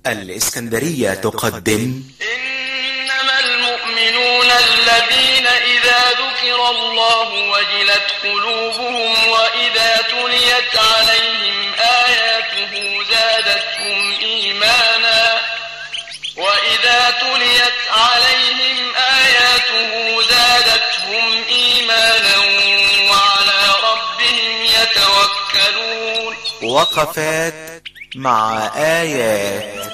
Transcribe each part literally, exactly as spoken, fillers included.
الإسكندرية تقدم إنما المؤمنون الذين إذا ذكر الله وجلت قلوبهم وإذا تليت عليهم آياته زادتهم إيمانا وإذا تليت عليهم آياته زادتهم إيمانا وعلى ربهم يتوكلون. وقفات مع آيات.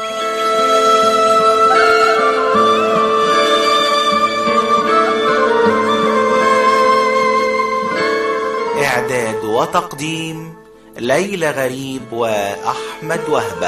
إعداد وتقديم ليلى غريب وأحمد وهبة.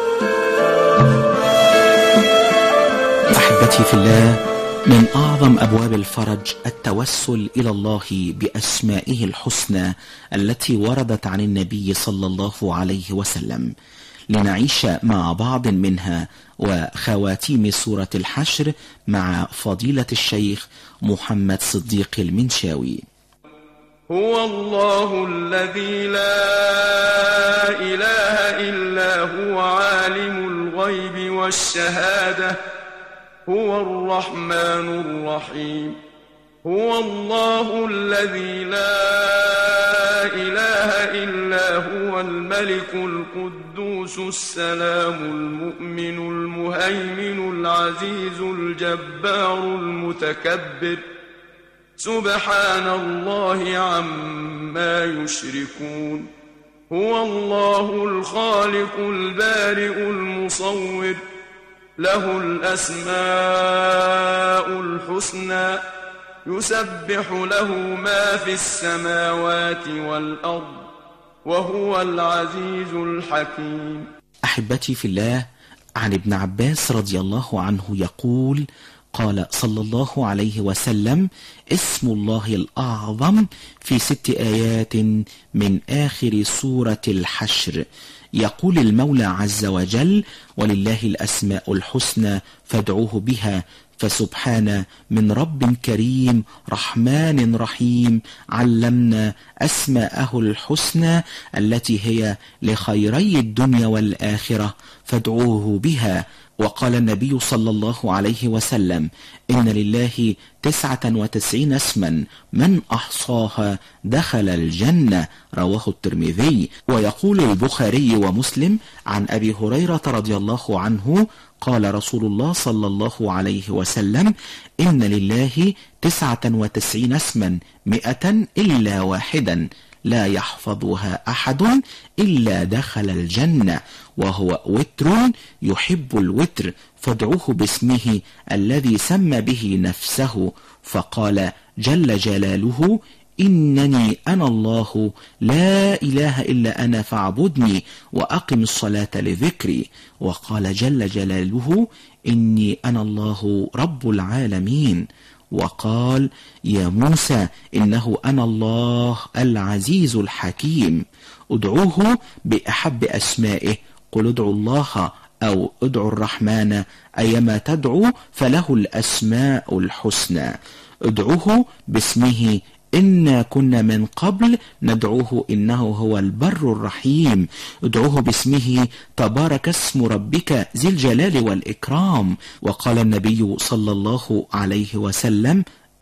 أحبتي في الله، من أعظم أبواب الفرج التوسل إلى الله بأسمائه الحسنى التي وردت عن النبي صلى الله عليه وسلم، لنعيش مع بعض منها وخواتيم سورة الحشر مع فضيلة الشيخ محمد صديق المنشاوي. هو الله الذي لا إله إلا هو عالم الغيب والشهادة، هو الرحمن الرحيم. هو الله الذي لا إله إلا هو الملك القدوس السلام المؤمن المهيمن العزيز الجبار المتكبر، سبحان الله عما يشركون. هو الله الخالق البارئ المصور، له الأسماء الحسنى، يسبح له ما في السماوات والأرض، وهو العزيز الحكيم. أحبتي في الله، عن ابن عباس رضي الله عنه يقول: قال صلى الله عليه وسلم: اسم الله الأعظم في ست آيات من آخر سورة الحشر. يقول المولى عز وجل: ولله الأسماء الحسنى فادعوه بها، فسبحان من رب كريم رحمن رحيم علمنا أسماءه الحسنى التي هي لخيري الدنيا والآخرة فادعوه بها. وقال النبي صلى الله عليه وسلم: إن لله تسعة وتسعين اسما من أحصاها دخل الجنة، رواه الترمذي. ويقول البخاري ومسلم عن أبي هريرة رضي الله عنه قال رسول الله صلى الله عليه وسلم: إن لله تسعة وتسعين اسما مئة إلا واحدا لا يحفظها أحد إلا دخل الجنة، وهو وتر يحب الوتر، فادعوه باسمه الذي سمى به نفسه، فقال جل جلاله: إنني أنا الله لا إله إلا أنا فاعبدني وأقم الصلاة لذكري. وقال جل جلاله: إني أنا الله رب العالمين. وقال: يا موسى إنه أنا الله العزيز الحكيم. ادعوه بأحب أسمائه، قل ادعوا الله أو ادعوا الرحمن أيما تدعو فله الأسماء الحسنى. ادعوه باسمه إنا كنا من قبل ندعوه إنه هو البر الرحيم. ادعوه باسمه تبارك اسم ربك ذي الجلال والإكرام. وقال النبي صلى الله عليه وسلم: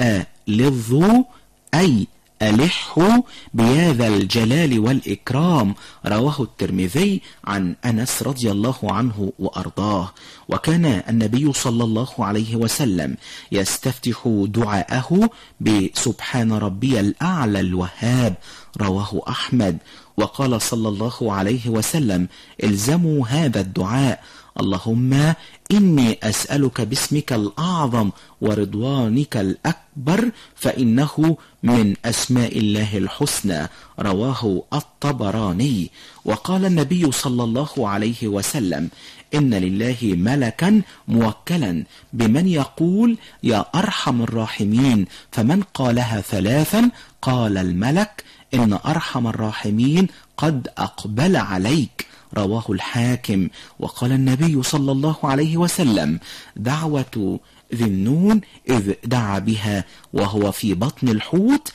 ألظوا أي ألحوا بهذا الجلال والإكرام، رواه الترمذي عن أنس رضي الله عنه وأرضاه. وكان النبي صلى الله عليه وسلم يستفتح دعاءه بسبحان ربي الأعلى الوهاب، رواه أحمد. وقال صلى الله عليه وسلم: الزموا هذا الدعاء: اللهم إني أسألك باسمك الأعظم ورضوانك الأكبر، فإنه من أسماء الله الحسنى، رواه الطبراني. وقال النبي صلى الله عليه وسلم: إن لله ملكا موكلا بمن يقول يا أرحم الراحمين، فمن قالها ثلاثا قال الملك: إن أرحم الراحمين قد أقبل عليك، رواه الحاكم. وقال النبي صلى الله عليه وسلم: دعوة ذي النون إذ دعا بها وهو في بطن الحوت: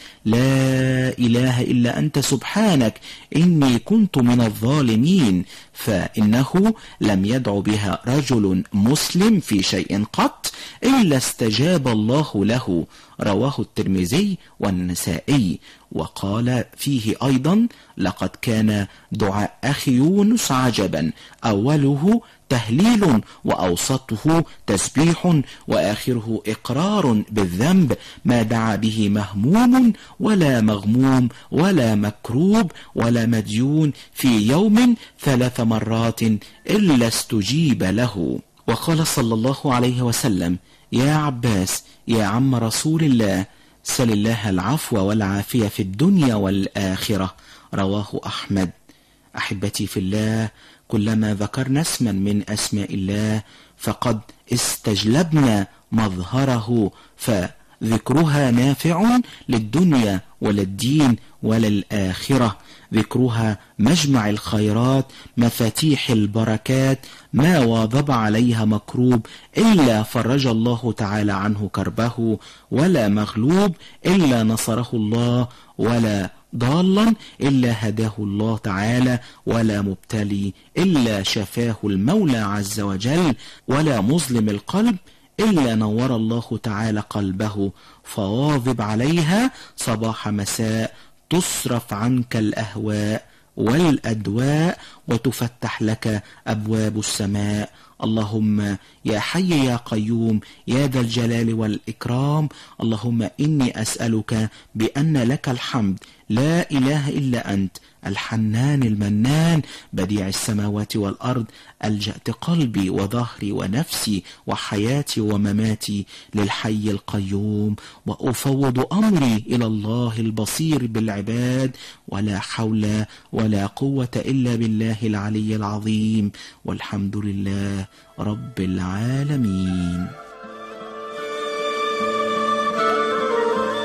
لا إله إلا أنت سبحانك إني كنت من الظالمين، فإنه لم يدع بها رجل مسلم في شيء قط إلا استجاب الله له. رواه الترمذي والنسائي. وقال فيه أيضا: لقد كان دعاء أخي يونس عجبا، أوله تهليل وأوسطه تسبيح وآخره إقرار بالذنب، ما دعا به مهموم ولا مغموم ولا مكروب ولا مديون في يوم ثلاث مرات إلا استجيب له. وقال صلى الله عليه وسلم: يا عباس يا عم رسول الله، سل الله العفو والعافية في الدنيا والآخرة. رواه أحمد. أحبتي في الله، كلما ذكرنا اسما من أسماء الله فقد استجلبنا مظهره، فذكرها نافع للدنيا وللدين وللآخرة. ذكرها مجمع الخيرات، مفاتيح البركات، ما واظب عليها مكروب إلا فرج الله تعالى عنه كربه، ولا مغلوب إلا نصره الله، ولا ضالا إلا هداه الله تعالى، ولا مبتلي إلا شفاه المولى عز وجل، ولا مظلم القلب إلا نور الله تعالى قلبه. فواظب عليها صباح مساء، تصرف عنك الأهواء والأدواء، وتفتح لك أبواب السماء. اللهم يا حي يا قيوم يا ذا الجلال والإكرام، اللهم إني أسألك بأن لك الحمد، لا إله إلا أنت، الحنان المنان، بديع السماوات والأرض، ألجأت قلبي وظهري ونفسي وحياتي ومماتي للحي القيوم، وأفوض أمري إلى الله البصير بالعباد، ولا حول ولا قوة إلا بالله العلي العظيم، والحمد لله رب العالمين.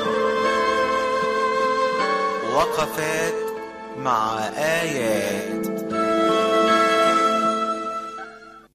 وقفات مع آيات.